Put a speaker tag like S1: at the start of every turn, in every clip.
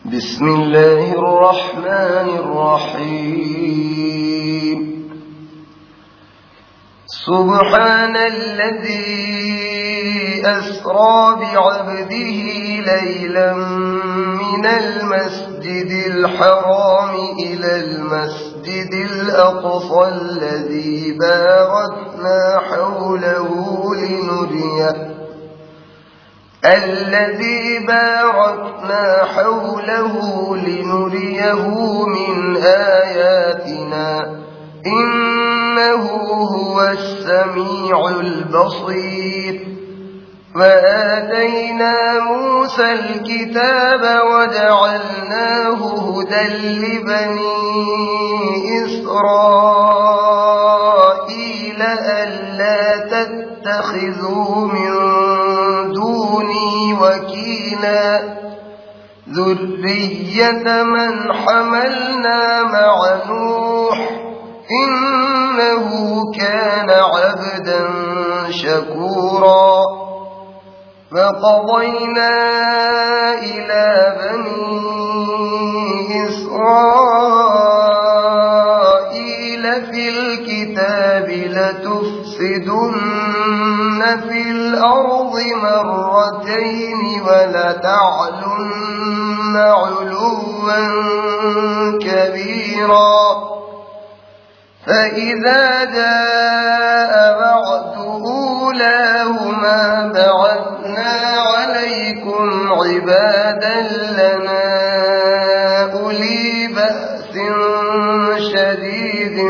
S1: بسم الله الرحمن الرحيم. سبحان الذي أسرى بعبده ليلا من المسجد الحرام إلى المسجد الأقصى الذي باركنا حوله لنريه من آياتنا إنه هو السميع البصير. وآتينا موسى الكتاب وجعلناه هدى لبني إسرائيل ألا تتخذوا من دوني وكيلا ذرية من حملنا مع نوح إنه كان عبدا شكورا. فقضينا إلى بني إسرائيل في الكتاب لتفسدن في الأرض مرتين ولتعلن علوا كبيرا. فإذا جاء وعد أولاهما بعثنا عليكم عبادا لنا أولي بأس شديد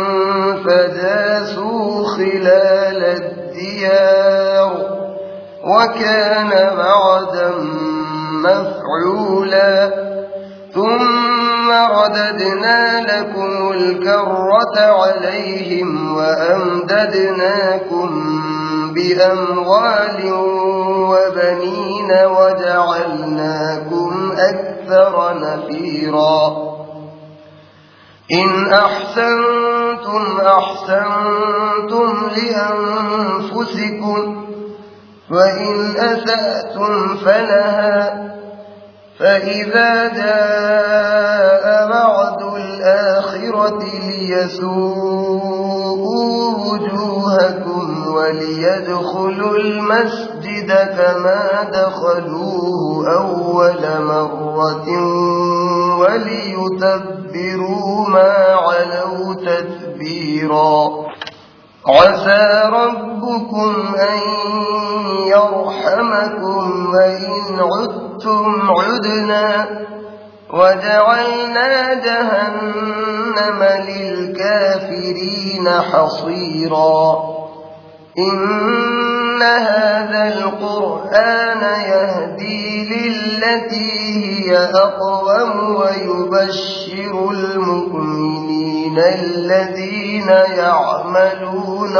S1: فجاسوا خلال الديار وكان وعدا مفعولا. ثم رددنا لكم الكرة عليهم وأمددناكم بأموال وبنين وجعلناكم أكثر نفيرا. إن أحسنتم أحسنتم لأنفسكم وإن أسأتم فلها. فإذا جاء وعد الآخرة ليسوءوا وجوهكم وليدخلوا المسجد كما دخلوه أول مرة وليتبروا ما علوا تتبيرا. عسى ربكم أن يرحمكم وإن عدتم عدنا وجعلنا جهنم للكافرين حصيرا. إن هذا القرآن يهدي للتي هي أقوم ويبشر المؤمنين الذين يعملون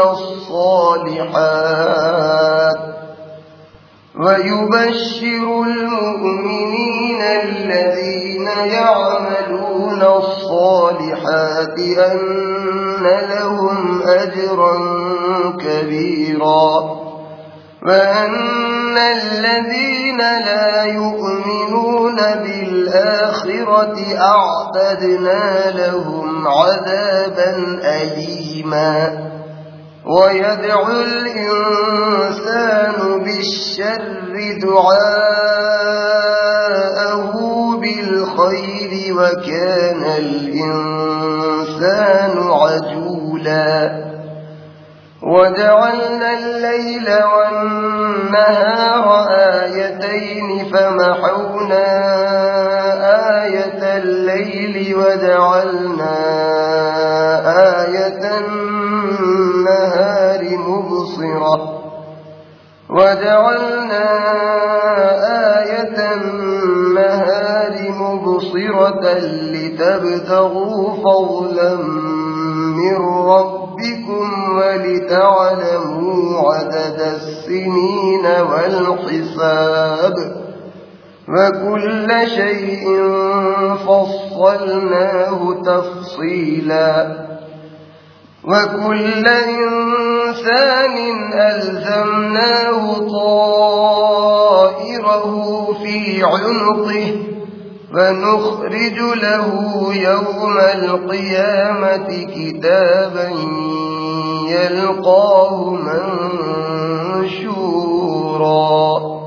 S1: الصالحات أن لهم أجرا كبيرا. وأن الذين لا يؤمنون بالآخرة أعتدنا لهم عذابا أليما. ويدعو الإنسان بالشر دعاءه بالخير وكان الإنسان عجولا. وجعلنا الليل والنهار آيتين فمحونا آية الليل وجعلنا آية النهار مبصرة لتبتغوا فضلا من ربكم ولتعلموا عدد السنين والحساب وكل شيء فصلناه تفصيلا. وكل إنسان ألزمناه طائره في عنقه فنخرج له يوم القيامة كتابا يلقاه منشورا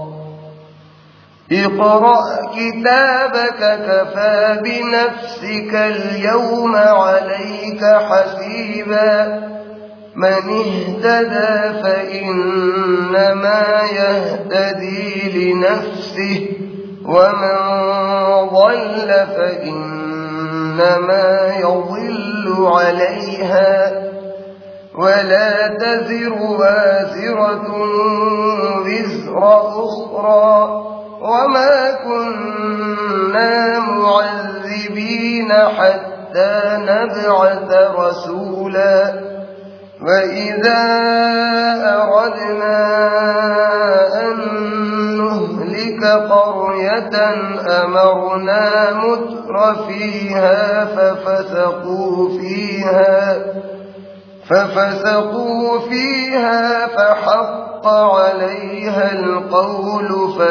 S1: اقرأ كتابك كفى بنفسك اليوم عليك حسيبا من اهتدى فإنما يهتدي لنفسه ومن ضل فإنما يضل عليها ولا تزر وازرة وزر أخرى وما كنا معذبين حتى نبعث رسولا وإذا أردنا أن نهلك قرية أمرنا متر فيها ففسقوا فيها فحق عليها القول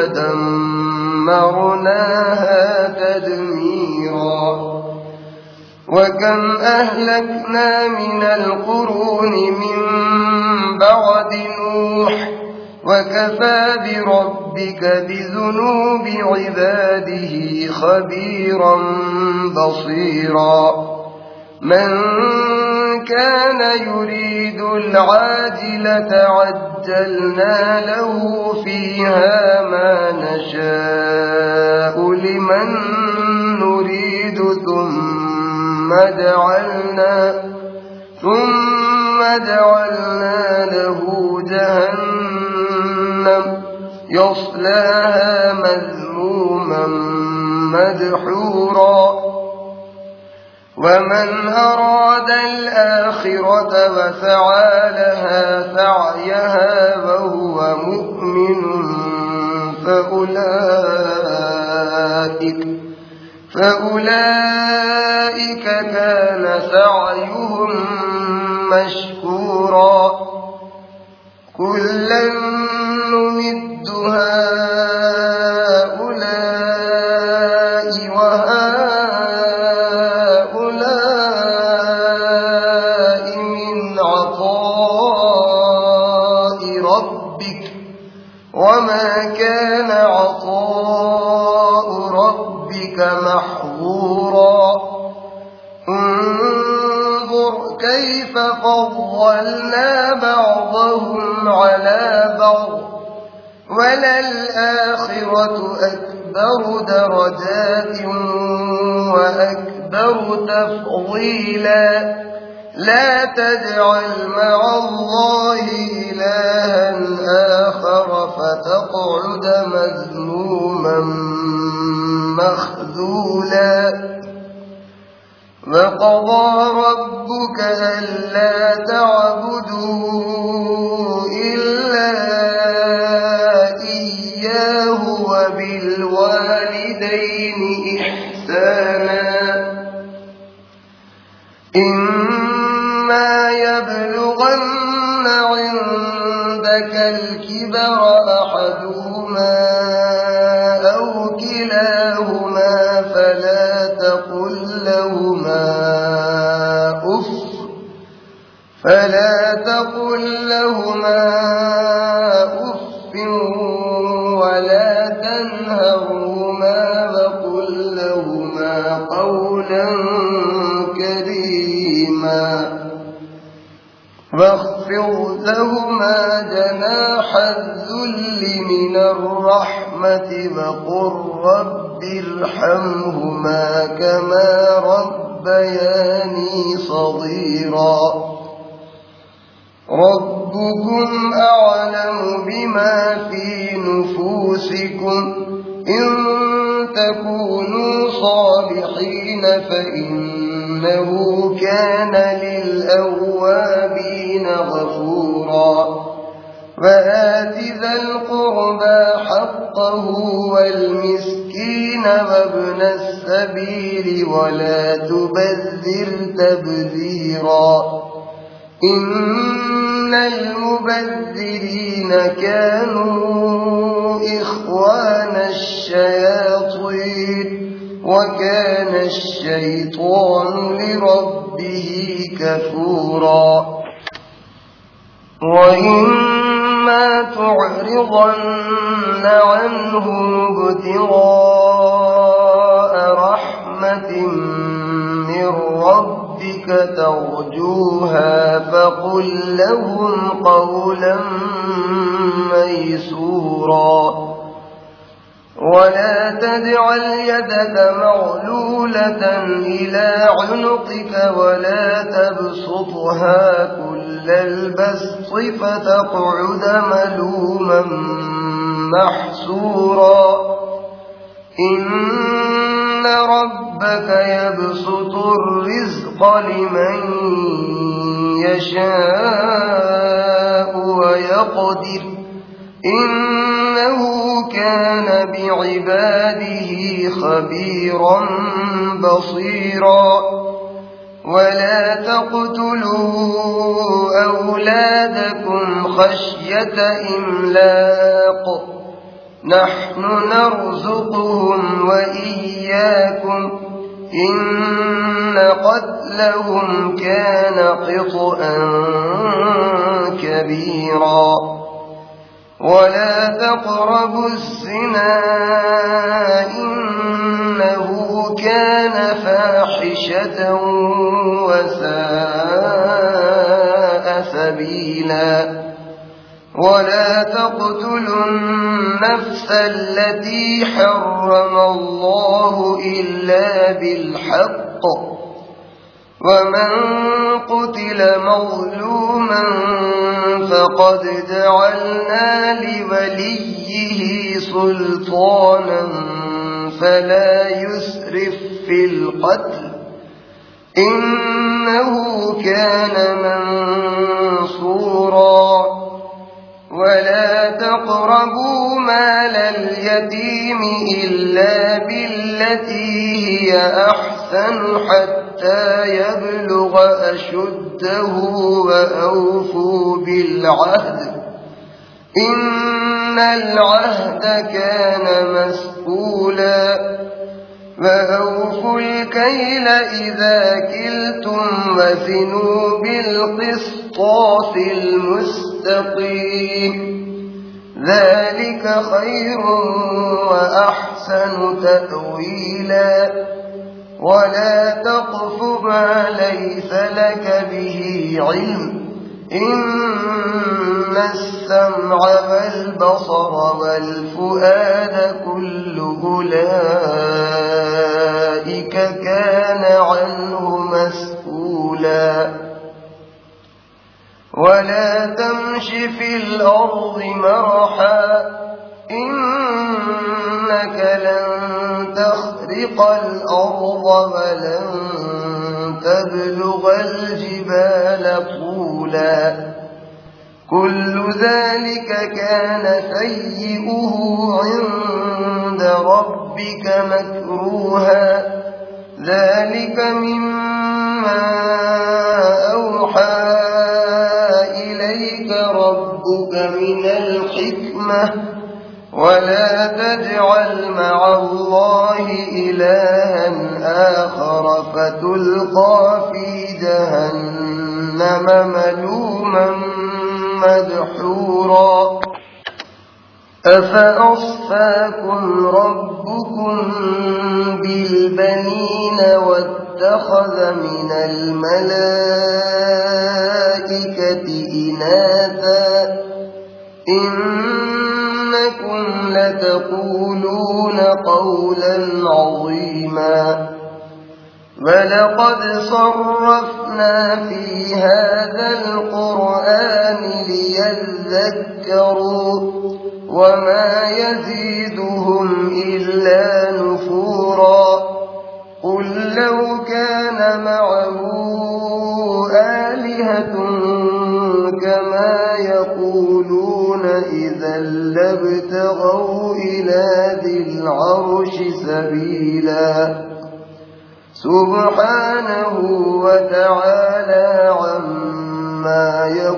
S1: فدمرناها تدميرا وكم أهلكنا من القرون من بعد نوح وكفى بربك بذنوب عباده خبيرا بصيرا من كان يريد العاجلة عجلنا له فيها ما نشاء لمن نريد ثم جعلنا له جهنم يصلاها مذموما مدحورا ومن أراد الآخرة وسعى لها سعيها وهو مؤمن فأولئك كان سعيهم مشكورا كلا نمد هؤلاء وهؤلاء من عطاء ربك وما كان عطاء ربك محظورا انظر كيف فضلنا بعضهم على بعض وللآخرة أكبر درجات وأكبر تفضيلا لا تجعل مع الله إلها آخر فتقعد مذموما مخذولا وقضى ربك ألا تعبدوا إلا إياه وبالوالدين إحسانا إما يبلغن عندك الكبر أحدهما أو كلاهما فلا تقل لهما أف ولا تنهرهما وقل لهما قولا كريما واخفض لهما جناح الذل من الرحمة وقل رب ارحمهما كما ربياني صغيرا ربكم أعلم بما في نفوسكم إن تكونوا صالحين فإنه كان للأوابين غفورا وآت ذا القربى حقه والمسكين وابن السبيل ولا تبذر تبذيرا إن المبذرين كانوا إخوان الشياطين وكان الشيطان لربه كفورا وإما تعرضن عنهم ابتغاء رحمة من ربك ترجوها فقل لهم قولا ميسورا ولا تجعل يدك مغلولة إلى عنقك ولا تبسطها كل البسط فتقعد ملوما محسورا إن ربك يبسط الرزق لمن يشاء ويقدر إنه كان بعباده خبيرا بصيرا ولا تقتلوا أولادكم خشية إملاق نحن نرزقهم وإياكم إن قتلهم كان خطأ كبيرا ولا تقربوا الزنا إنه كان فاحشة وساء سبيلا ولا تقتلوا النفس التي حرم الله إلا بالحق ومن قتل مظلوما فقد جعلنا لوليه سلطانا فلا يسرف في القتل إنه كان منصورا ولا تقربوا مال اليتيم إلا بالتي هي أحسن حتى يبلغ أشده وأوفوا بالعهد إن العهد كان مسؤولا وأوفوا الكيل إذا كلتم وزنوا بالقسطاس المستقيم ذلك خير وأحسن تأويلا ولا تقف ما ليس لك به علم إن السمع والبصر والفؤاد كل أولئك كان عنه مسؤولا ولا تمش في الأرض مرحا إنك لن تخرق الأرض ولن تبلغ الجبال طولا كل ذلك كان سيئه عند ربك مكروها ذلك مما أوحى إليك ربك من الحكمة ولا تجعل مع الله إلها آخر فتلقى في جهنم ملوما مدحورا أفأصفاكم ربكم بالبنين واتخذ من الملائكة إناثا إنكم لتقولون قولا عظيما ولقد صرفنا في هذا القرآن ليذكروا وما يزيدهم إلا نفورا قل لو كان معه آلهة كما يقولون إذا لابتغوا إلى ذي العرش سبيلا سبحانه وتعالى عما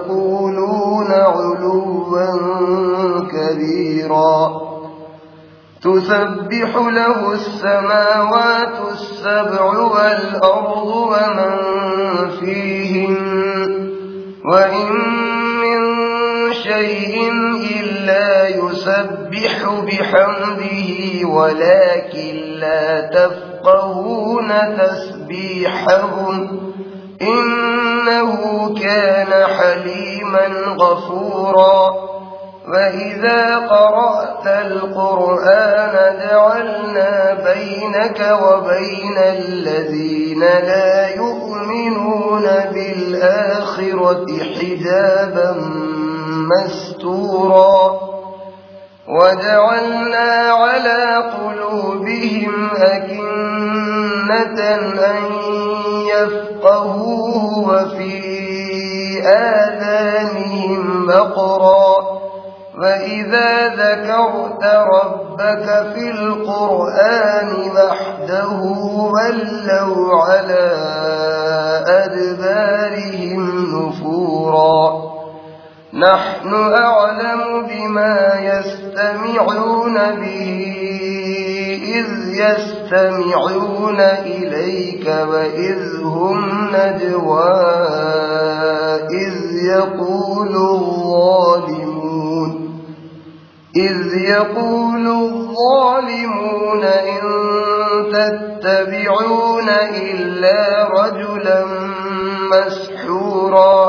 S1: يقولون علوا كبيرا تسبح له السماوات السبع والأرض ومن فيهن وإن من شيء إلا يسبح بحمده ولكن لا تفقهون تسبيحهم إنه كان حليما غفورا وإذا قرأت القرآن جعلنا بينك وبين الذين لا يؤمنون بالآخرة حجابا مستورا وجعلنا على قلوبهم أكنة أن يفقهوه وفي آذانهم وقرا وإذا ذكرت ربك في القرآن وحده ولوا على أدبارهم نفورا نحن أعلم بما يستمعون به إذ يستمعون إليك وإذ هم نجوى إذ يقول الظالمون إن تتبعون إلا رجلا مسحورا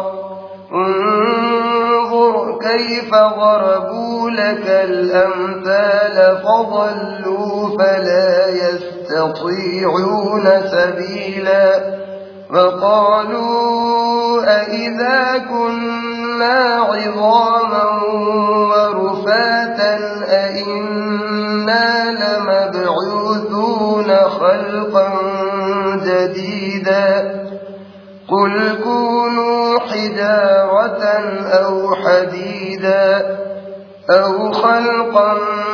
S1: انظر كيف ضربوا لك الأمثال فضلوا فلا يستطيعون سبيلا وقالوا أئذا كنا عظاما ورفاتا أئنا لمبعوثون خلقا جديدا قل كونوا حجارة أو حديدا أو خلقا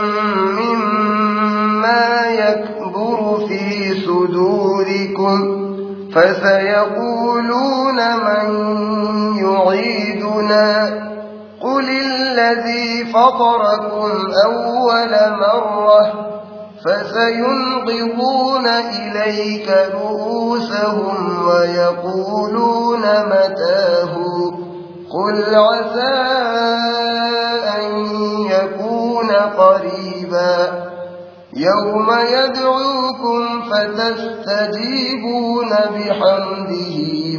S1: مما يكبر في صدوركم فسيقولون من يعيدنا قل الذي فطركم أول مرة فسينغضون إليك رؤوسهم ويقولون متاه قل عسى أن يكون قريبا يوم يدعوكم فتستجيبون بحمده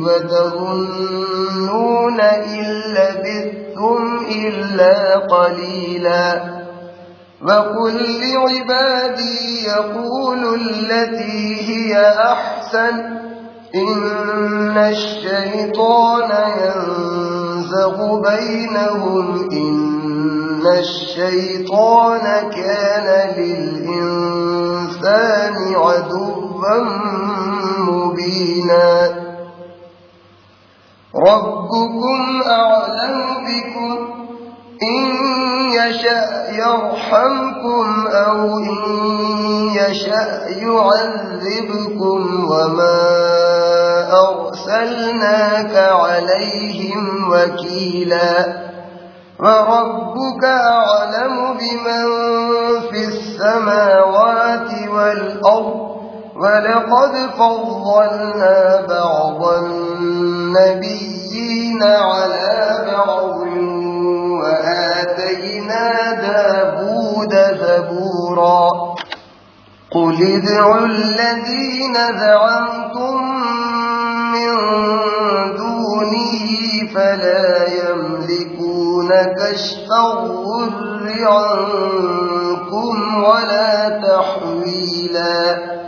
S1: وتظنون إن لبثتم إلا قليلا وقل لعبادي يقولوا التي هي أحسن إن الشيطان ينزغ بينهم إن الشيطان كان للإنسان عدوا مبينا ربكم أعلم بكم إن يشأ يرحمكم أو إن يشأ يعذبكم وما أرسلناك عليهم وكيلا وربك أعلم بمن في السماوات والأرض ولقد فضلنا بعض النبيين على بعض وآتينا داود زبورا قل ادعوا الذين زعمتم من دونه فلا يملكون كشف الضر عنكم ولا تحويلا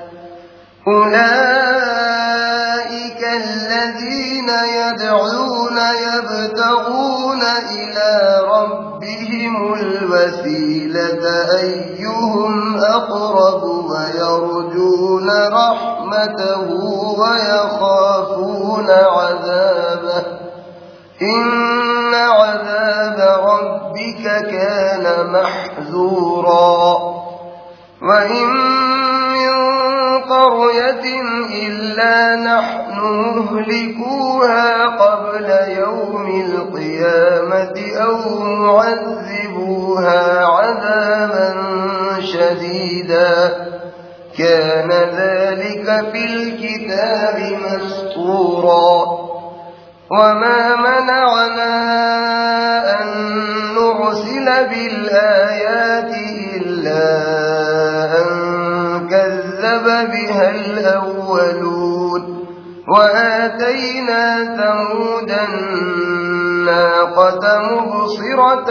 S1: أولئك الذين يدعون يبتغون إلى ربهم الوسيلة أيهم أقرب ويرجون رحمته ويخافون عذابه إن عذاب ربك كان محذورا وإن من قرية إلا نحن مهلكوها قبل يوم القيامة أو معذبوها عذابا شديدا كان ذلك في الكتاب مسطورا وما منعنا أن نرسل بالآيات إلا أن كذب بها الأولون وآتينا ثمود الناقة مبصرة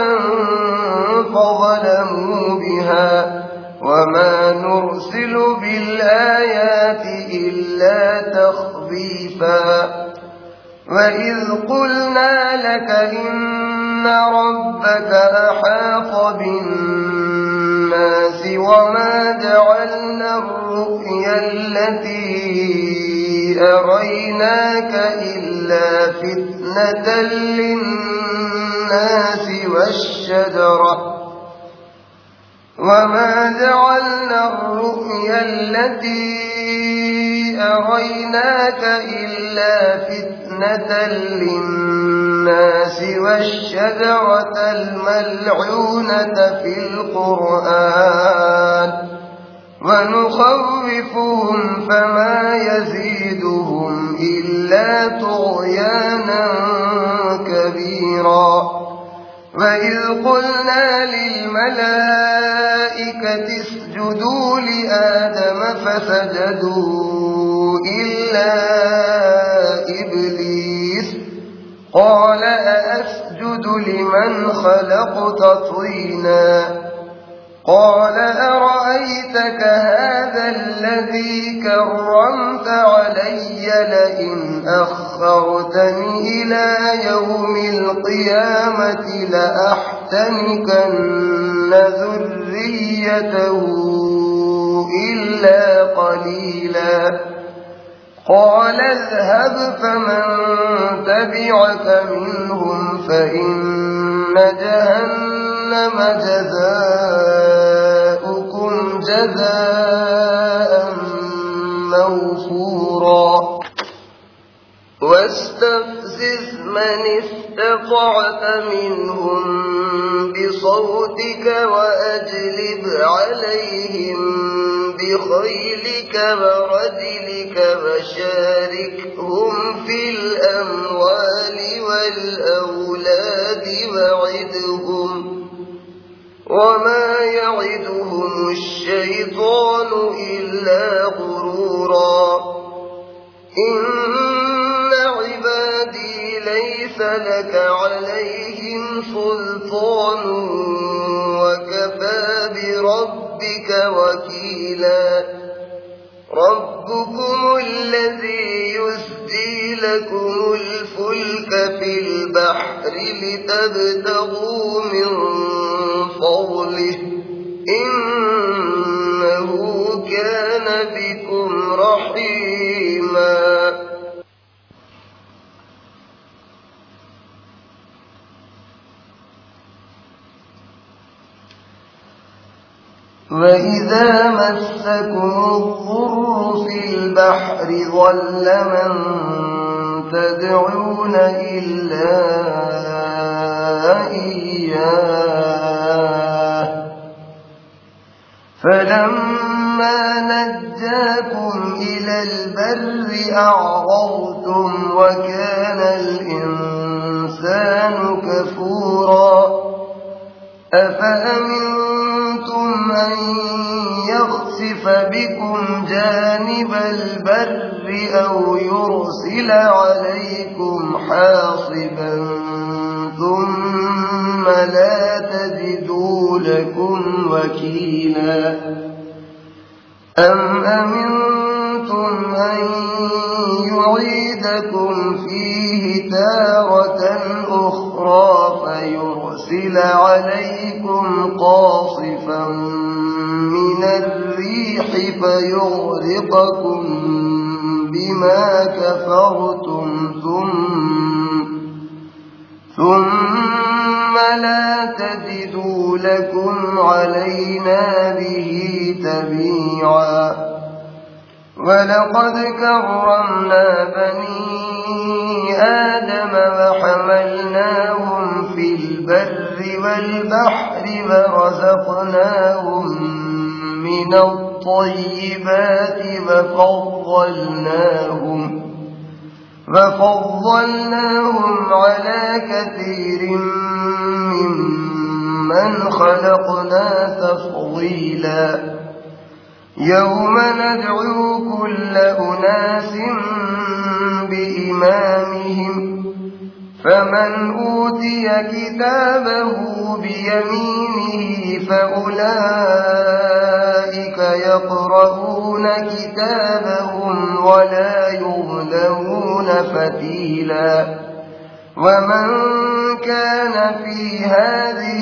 S1: فظلموا بها وما نرسل بالآيات إلا تخويفا وإذ قلنا لك إن ربك أحاط بالناس وما جعلنا الرؤيا التي أريناك إلا فتنة للناس وما جعلنا الرؤيا التي أريناك إلا فتنة للناس والشجرة الملعونة في القرآن ونخوفهم فما يزيدهم إلا طغيانا كبيرا وإذ قلنا للملائكة اسجدوا لآدم فسجدوا إلا إبليس قال أأسجد لمن خلقت طينا قال أرأيتك هذا الذي كرمت علي لئن أخرتني إلى يوم القيامة لأحتنكن ذريته إلا قليلا قال اذهب فمن تبعك منهم فإن جهنم جزاؤكم جزاء موفورا واستفزز من استطعت منهم بصوتك وأجلب عليهم بخيلك ورجلك وشاركهم في الأموال والأولاد وعدهم وما يعدهم الشيطان إلا غرورا إن عبادي ليس لك عليهم سلطان وكفى بربك وكيلا ربكم الذي يسجي لكم الفلك في البحر لتبتغوا من فضله إنه كان بكم رحيما وإذا مسكم الضر في البحر ضل من تدعون إلا إياه فلما نجاكم إلى البر أعرضتم وكان الإنسان كفورا أفأمنتم أن يخسف بكم جانب البر أو يرسل عليكم حاصبا ثم لا تجدوا لكم وكيلا أم أمنتم أن يعيدكم فيه تارة أخرى فيرسل عليكم قاصفا من الريح فيغرقكم بما كفرتم ثم لا تجدوا لكم علينا به تبيعا ولقد كرمنا بني آدم وحملناهم في البر والبحر ورزقناهم من الطيبات وفضلناهم على كثير ممن خلقنا تفضيلا يوم ندعو كل أناس بإمامهم فمن أوتي كتابه بيمينه فأولئك يقرؤون كتابهم ولا يظلمون فتيلا ومن كان في هذه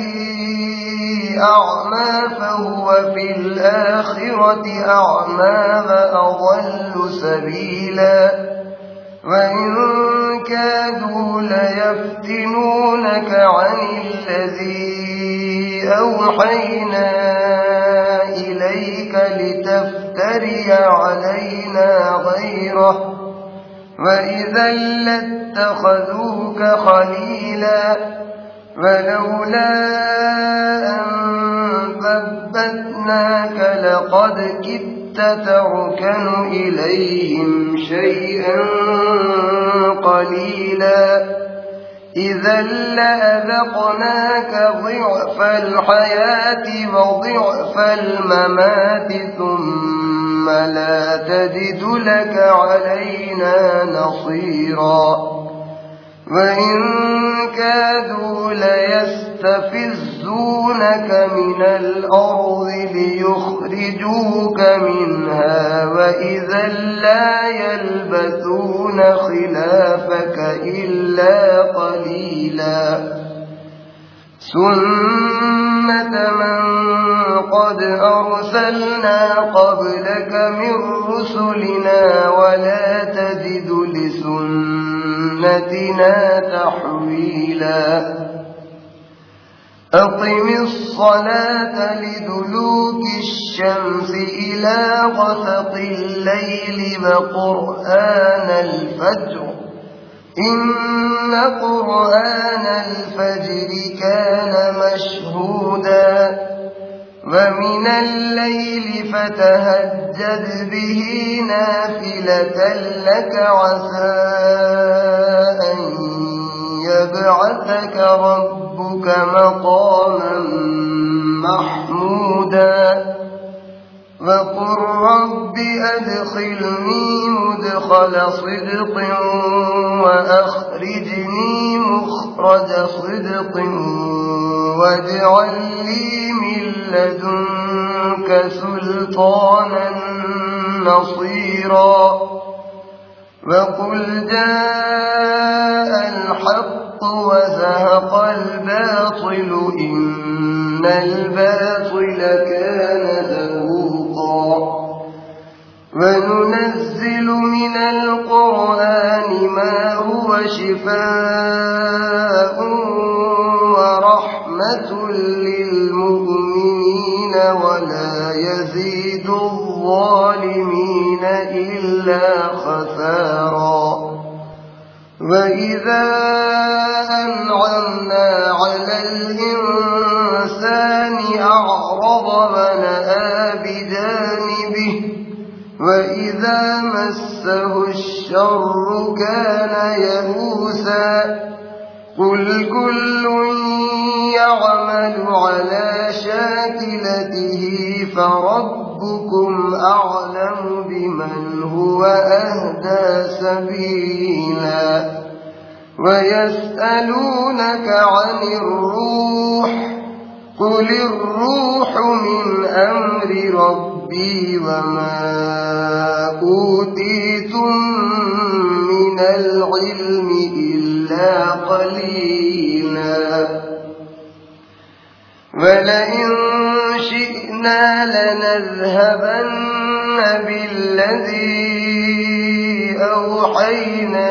S1: أعمى فهو في الآخرة أعمى وأضل سبيلا وإن كادوا ليفتنونك عن الذي أوحينا إليك لتفتري علينا غيره وإذا لاتخذوك خليلا ولولا أن ثبتناك لقد كدت تركن إليهم شيئا قليلا إذا لأذقناك ضعف الحياة وضعف الممات ثم لا تجد لك علينا نصيرا وإن كادوا ليستفزونك من الأرض ليخرجوك منها وإذا لا يلبثون خلافك إلا قليلا سنة من قد أرسلنا قبلك من رسلنا ولا تجد لسنتنا تحويلا أقم الصلاة لدلوك الشمس إلى غسق الليل وقرآن الفجر إن قرآن الفجر كان مشهودا ومن الليل فتهجد به نافلة لك عسى أن يبعثك ربك مقاما محمودا وقل رب أدخلني مدخل صدق وأخرجني مخرج صدق واجعل لي من لدنك سلطانا نصيرا وقل جاء الحق وزهق الباطل إن الباطل كان زهوقا وننزل من القرآن ما هو شفاء ورحمة للمؤمنين ولا يزيد الظالمين إلا خسارا وإذا أنعمنا على الإنسان أعرض ونأى بجانبه وإذا مسه الشر كان يئوسا قل كل يعمل على شاكلته فربكم أعلم بمن هو أهدى سبيلا ويسألونك عن الروح قل الروح من أمر ربي وما أوتيتم من العلم إلا قليلا ولئن شئنا لنذهبن بالذي أوحينا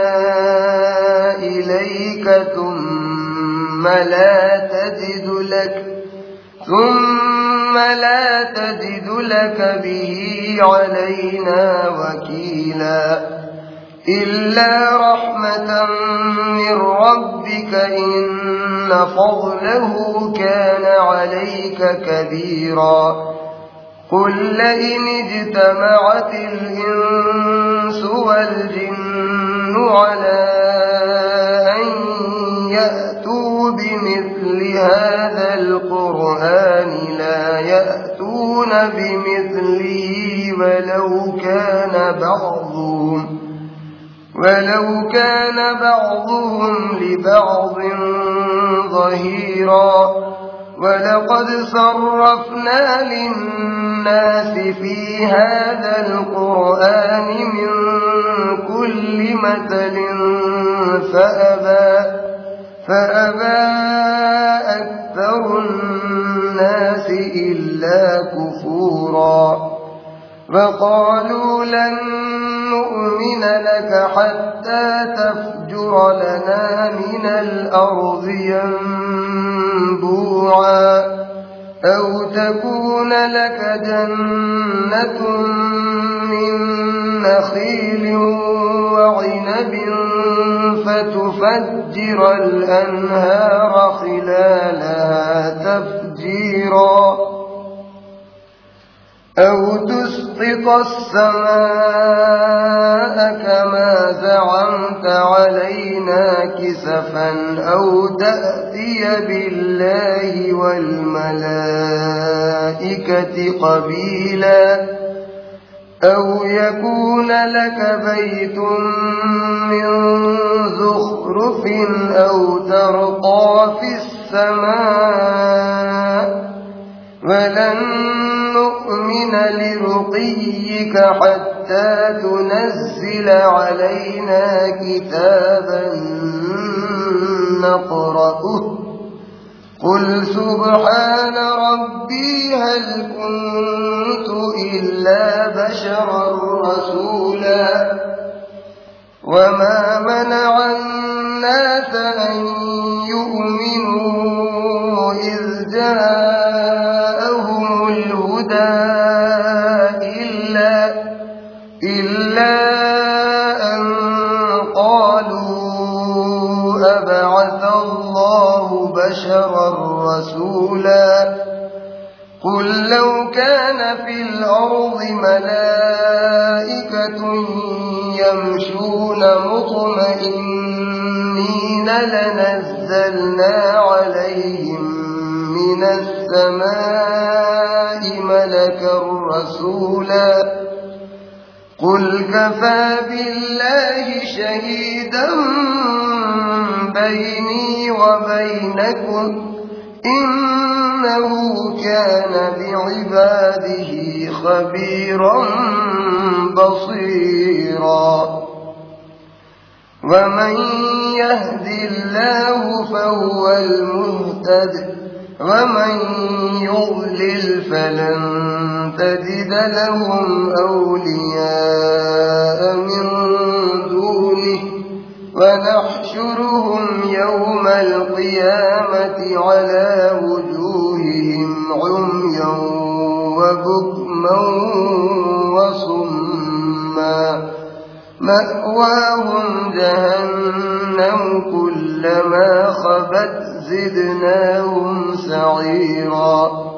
S1: إليك ثم ثم لا تجد لك به علينا وكيلا إلا رحمة من ربك إن فضله كان عليك كبيرا قل لئن اجتمعت الإنس والجن على أن يأتوا بمثل هذا القرآن لا يأتون بمثله ولو كان بعضهم لبعض ظهيرا ولقد صرفنا للناس في هذا القرآن من كل مثل فأبى أكثر الناس إلا كفورا وقالوا لن نؤمن لك حتى تفجر لنا من الأرض ينبوعا أو تكون لك جنة من نخيل وعنب فتفجر الأنهار خلالها تفجيرا أو تسقط السماء كما زعمت علينا كسفا أو تأتي بالله والملائكة قبيلا أو يكون لك بيت من زخرف أو ترقى في السماء ولن نؤمن لرقيك حتى تنزل علينا كتابا نقرأه قل سبحان ربي هل كنت إلا بشرا رسولا وما منع الناس أن يؤمنوا إذ جاءهم الهدى إلا أن قالوا أبعث الله بشرا رسولا قل لو كان في الأرض ملائكة يمشون مطمئنين لنزلنا عليهم من السماء ملكا رسولا قل كفى بالله شهيدا بيني وبينكم إنه كان بعباده خبيرا بصيرا ومن يهد الله فهو المهتد ومن يضلل فلن تجد لهم أولياء من دونه ونحشرهم يوم القيامة على وجوههم عميا وبكما وصما مأواهم جهنم كلما خبت زدناهم سعيرا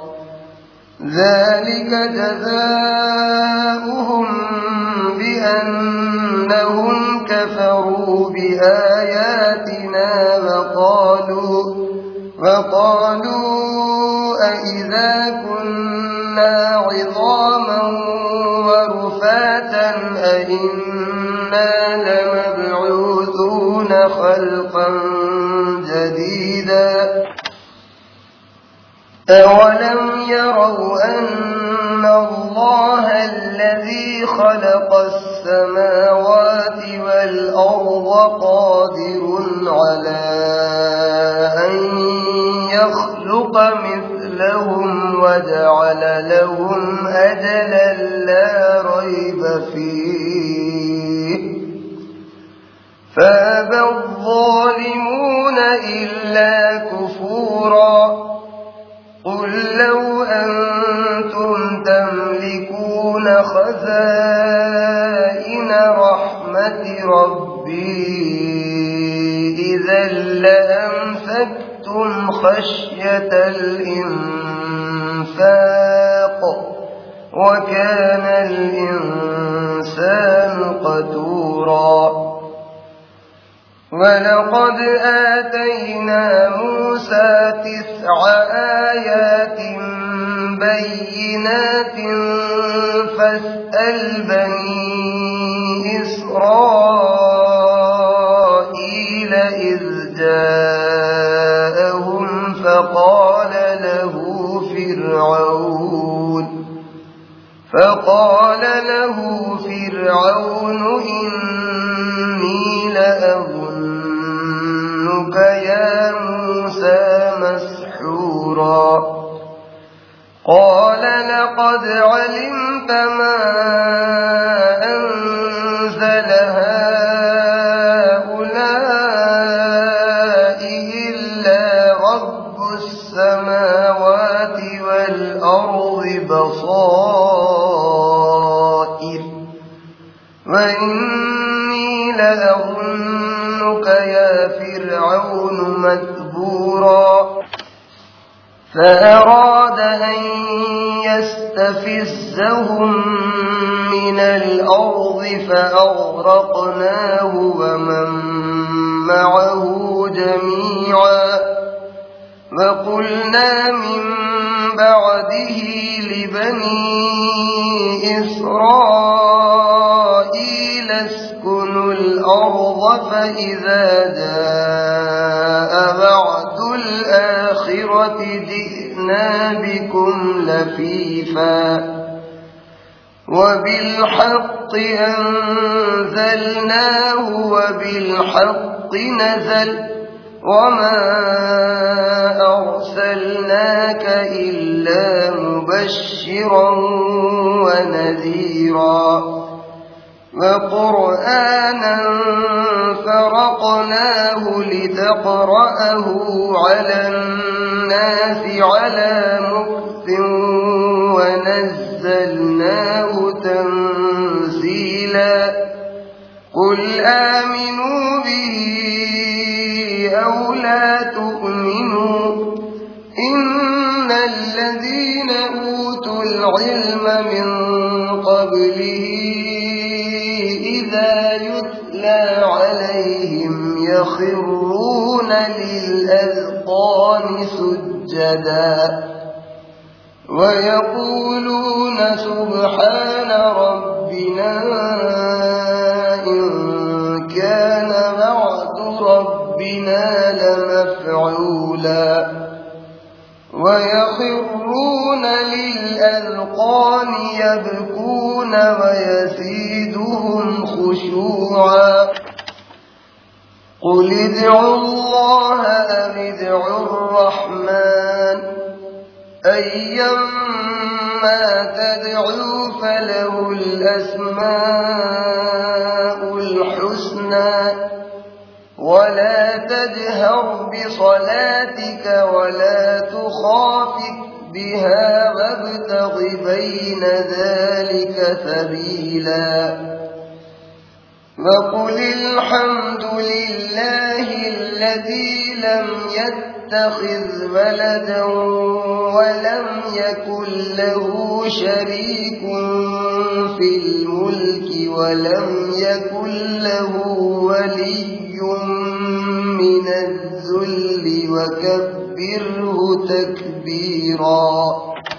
S1: ذلك جزاؤهم بأنهم كفروا بآياتنا وقالوا أئذا كنا عظاما ورفاتا أئنا لمبعوثون خلقا جديدا أولم يروا أن الله الذي خلق السماوات والأرض قادر على أن يخلق مثلهم وجعل لهم أجلا لا ريب فيه فأبى الظالمون إلا كفورا قل لو خزائن رحمة ربي إذا لأمسكتم خشية الإنفاق وكان الإنسان قتورا ولقد آتينا موسى 9 آيات بينات فاسأل بني إسرائيل إذ جاءهم فقال له فرعون إني لأظنك يا موسى مسحورا قال لقد علمت ما أنزل هؤلاء إلا رب السماوات والأرض بصائر وإني لأظنك يا فرعون مثبورا فأراد أن يستفزهم من الأرض فأغرقناه ومن معه جميعا وقلنا من بعده لبني إسرائيل اسكنوا الأرض فإذا جاء وعد الآخرة جئنا بكم لفيفا وبالحق أنزلناه وبالحق نزل وما أرسلناك إلا مبشرا ونذيرا وقرآنا فرقناه لتقرأه على الناس على مكث ونزلناه تنزيلا قل آمنوا به أو لا تؤمنوا إن الذين أوتوا العلم من قبله إذا يتلى عليهم يخرون للأذقان سجدا ويقولون سبحان ربنا إن كان وعد ربنا لمفعولا ويخرون للأذقان يبكون ويزيدهم خشوعا قل ادعوا الله أم ادعوا الرحمن أيما تدعوا فله الأسماء الحسنى ولا تجهر بصلاتك ولا تخافت بها وابتغ بين ذلك سبيلا وقل الحمد لله الذي لم يتخذ ولدا ولم يكن له شريك في الملك ولم يكن له ولي من الذل وكبره تكبيرا.